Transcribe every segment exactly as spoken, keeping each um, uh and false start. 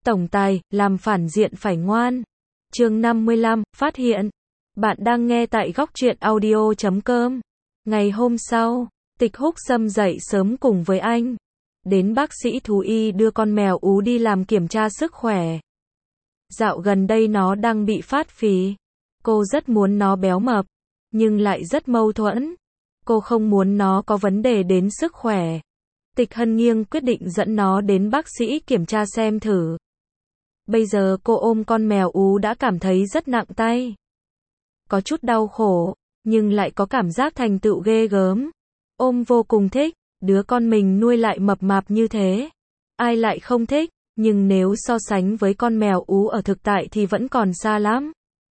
Tổng tài, làm phản diện phải ngoan. Chương năm mươi lăm, phát hiện. Bạn đang nghe tại góc truyện audio chấm com. Ngày hôm sau, Tịch Húc Sâm dậy sớm cùng với anh. Đến bác sĩ thú y đưa con mèo ú đi làm kiểm tra sức khỏe. Dạo gần đây nó đang bị phát phì. Cô rất muốn nó béo mập, nhưng lại rất mâu thuẫn. Cô không muốn nó có vấn đề đến sức khỏe. Tịch Hân Nghiêng quyết định dẫn nó đến bác sĩ kiểm tra xem thử. Bây giờ cô ôm con mèo ú đã cảm thấy rất nặng tay. Có chút đau khổ, nhưng lại có cảm giác thành tựu ghê gớm. Ôm vô cùng thích, đứa con mình nuôi lại mập mạp như thế. Ai lại không thích, nhưng nếu so sánh với con mèo ú ở thực tại thì vẫn còn xa lắm.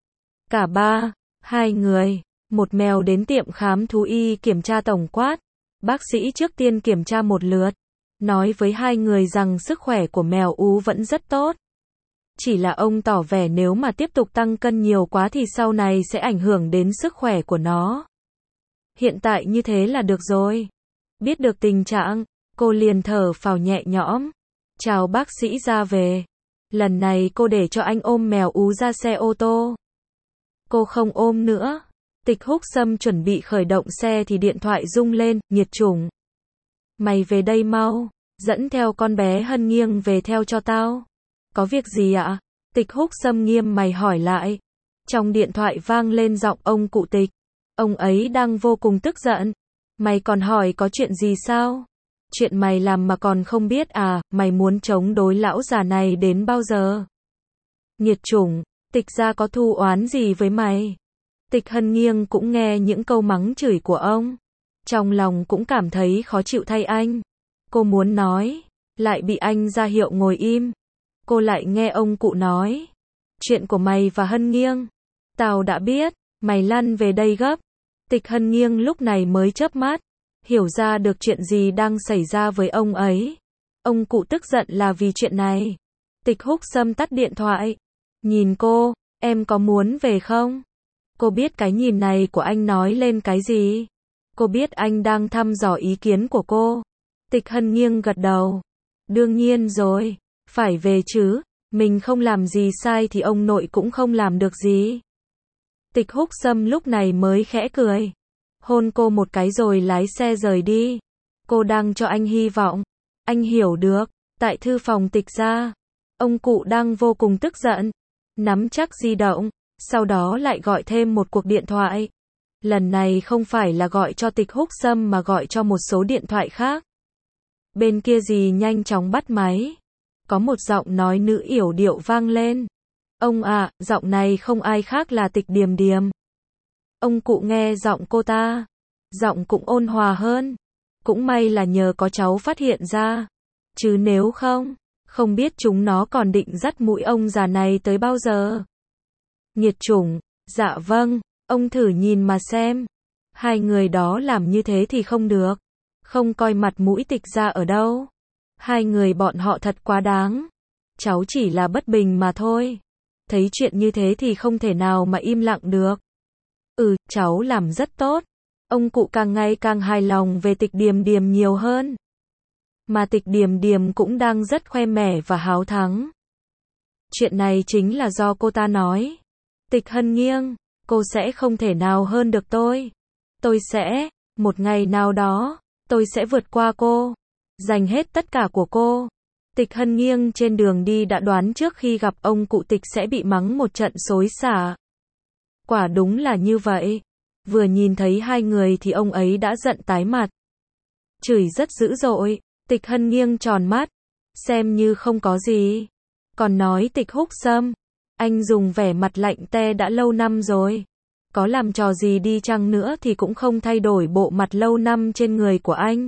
Cả ba, hai người, một mèo đến tiệm khám thú y kiểm tra tổng quát. Bác sĩ trước tiên kiểm tra một lượt, nói với hai người rằng sức khỏe của mèo ú vẫn rất tốt. Chỉ là ông tỏ vẻ nếu mà tiếp tục tăng cân nhiều quá thì sau này sẽ ảnh hưởng đến sức khỏe của nó. Hiện tại như thế là được rồi. Biết được tình trạng, cô liền thở phào nhẹ nhõm. Chào bác sĩ ra về. Lần này cô để cho anh ôm mèo ú ra xe ô tô. Cô không ôm nữa. Tịch Húc Sâm chuẩn bị khởi động xe thì điện thoại rung lên, Nhiệt Chủng. Mày về đây mau, dẫn theo con bé Hân Nghiêng về theo cho tao. Có việc gì ạ? Tịch Húc Sâm nghiêm mày hỏi lại. Trong điện thoại vang lên giọng ông cụ Tịch. Ông ấy đang vô cùng tức giận. Mày còn hỏi có chuyện gì sao? Chuyện mày làm mà còn không biết à, mày muốn chống đối lão già này đến bao giờ? Nhiệt Chủng, Tịch gia có thù oán gì với mày? Tịch Hân Nghiêng cũng nghe những câu mắng chửi của ông. Trong lòng cũng cảm thấy khó chịu thay anh. Cô muốn nói, lại bị anh ra hiệu ngồi im. Cô lại nghe ông cụ nói. Chuyện của mày và Hân Nghiêng. Tao đã biết, mày lăn về đây gấp. Tịch Hân Nghiêng lúc này mới chớp mắt. Hiểu ra được chuyện gì đang xảy ra với ông ấy. Ông cụ tức giận là vì chuyện này. Tịch Húc Sâm tắt điện thoại. Nhìn cô, em có muốn về không? Cô biết cái nhìn này của anh nói lên cái gì? Cô biết anh đang thăm dò ý kiến của cô. Tịch Hân Nghiêng gật đầu. Đương nhiên rồi, phải về chứ, mình không làm gì sai thì ông nội cũng không làm được gì. Tịch Húc Sâm lúc này mới khẽ cười. Hôn cô một cái rồi lái xe rời đi. Cô đang cho anh hy vọng. Anh hiểu được, tại thư phòng Tịch gia, ông cụ đang vô cùng tức giận. Nắm chắc di động. Sau đó lại gọi thêm một cuộc điện thoại. Lần này không phải là gọi cho Tịch Húc Sâm mà gọi cho một số điện thoại khác. Bên kia dì nhanh chóng bắt máy. Có một giọng nói nữ yểu điệu vang lên. Ông ạ, à, giọng này không ai khác là Tịch Điềm Điềm. Ông cụ nghe giọng cô ta. Giọng cũng ôn hòa hơn. Cũng may là nhờ có cháu phát hiện ra. Chứ nếu không, không biết chúng nó còn định dắt mũi ông già này tới bao giờ. Nhiệt Chủng, dạ vâng, ông thử nhìn mà xem. Hai người đó làm như thế thì không được. Không coi mặt mũi Tịch gia ở đâu. Hai người bọn họ thật quá đáng. Cháu chỉ là bất bình mà thôi. Thấy chuyện như thế thì không thể nào mà im lặng được. Ừ, cháu làm rất tốt. Ông cụ càng ngày càng hài lòng về Tịch Điềm Điềm nhiều hơn. Mà Tịch Điềm Điềm cũng đang rất khoe mẽ và háo thắng. Chuyện này chính là do cô ta nói. Tịch Hân Nghiêng, cô sẽ không thể nào hơn được tôi. Tôi sẽ, một ngày nào đó, tôi sẽ vượt qua cô. Giành hết tất cả của cô. Tịch Hân Nghiêng trên đường đi đã đoán trước khi gặp ông cụ Tịch sẽ bị mắng một trận xối xả. Quả đúng là như vậy. Vừa nhìn thấy hai người thì ông ấy đã giận tái mặt. Chửi rất dữ dội. Tịch Hân Nghiêng tròn mắt. Xem như không có gì. Còn nói Tịch Húc Sâm. Anh dùng vẻ mặt lạnh te đã lâu năm rồi. Có làm trò gì đi chăng nữa thì cũng không thay đổi bộ mặt lâu năm trên người của anh.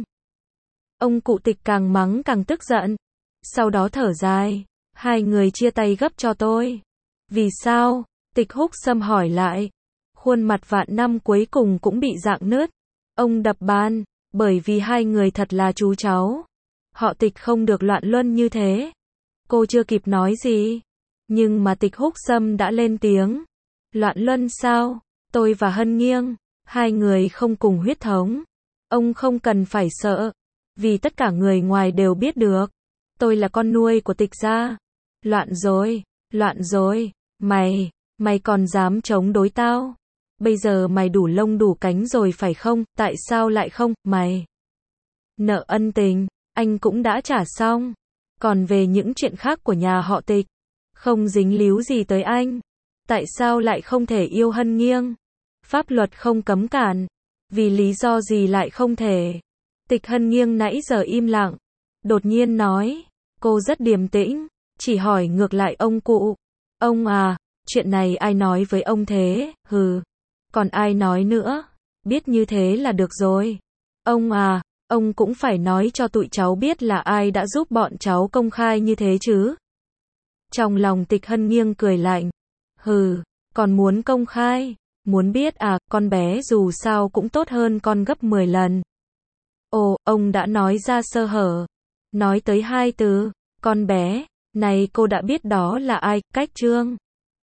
Ông cụ Tịch càng mắng càng tức giận. Sau đó thở dài. Hai người chia tay gấp cho tôi. Vì sao? Tịch Húc Sâm hỏi lại. Khuôn mặt vạn năm cuối cùng cũng bị rạn nứt. Ông đập bàn. Bởi vì hai người thật là chú cháu. Họ Tịch không được loạn luân như thế. Cô chưa kịp nói gì. Nhưng mà Tịch Húc Sâm đã lên tiếng. Loạn luân sao? Tôi và Hân Nghiêng, hai người không cùng huyết thống. Ông không cần phải sợ. Vì tất cả người ngoài đều biết được. Tôi là con nuôi của Tịch gia. Loạn rồi, loạn rồi, mày, mày còn dám chống đối tao? Bây giờ mày đủ lông đủ cánh rồi phải không, tại sao lại không, mày? Nợ ân tình, anh cũng đã trả xong. Còn về những chuyện khác của nhà họ Tịch, không dính líu gì tới anh. Tại sao lại không thể yêu Hân Nghiêng? Pháp luật không cấm cản. Vì lý do gì lại không thể? Tịch Hân Nghiêng nãy giờ im lặng. Đột nhiên nói. Cô rất điềm tĩnh. Chỉ hỏi ngược lại ông cụ. Ông à, chuyện này ai nói với ông thế? Hừ. Còn ai nói nữa? Biết như thế là được rồi. Ông à, ông cũng phải nói cho tụi cháu biết là ai đã giúp bọn cháu công khai như thế chứ. Trong lòng Tịch Hân Nghiêng cười lạnh. Hừ, còn muốn công khai? Muốn biết à, con bé dù sao cũng tốt hơn con gấp mười lần. Ồ, ông đã nói ra sơ hở. Nói tới hai từ, con bé, này cô đã biết đó là ai, Cách Trương.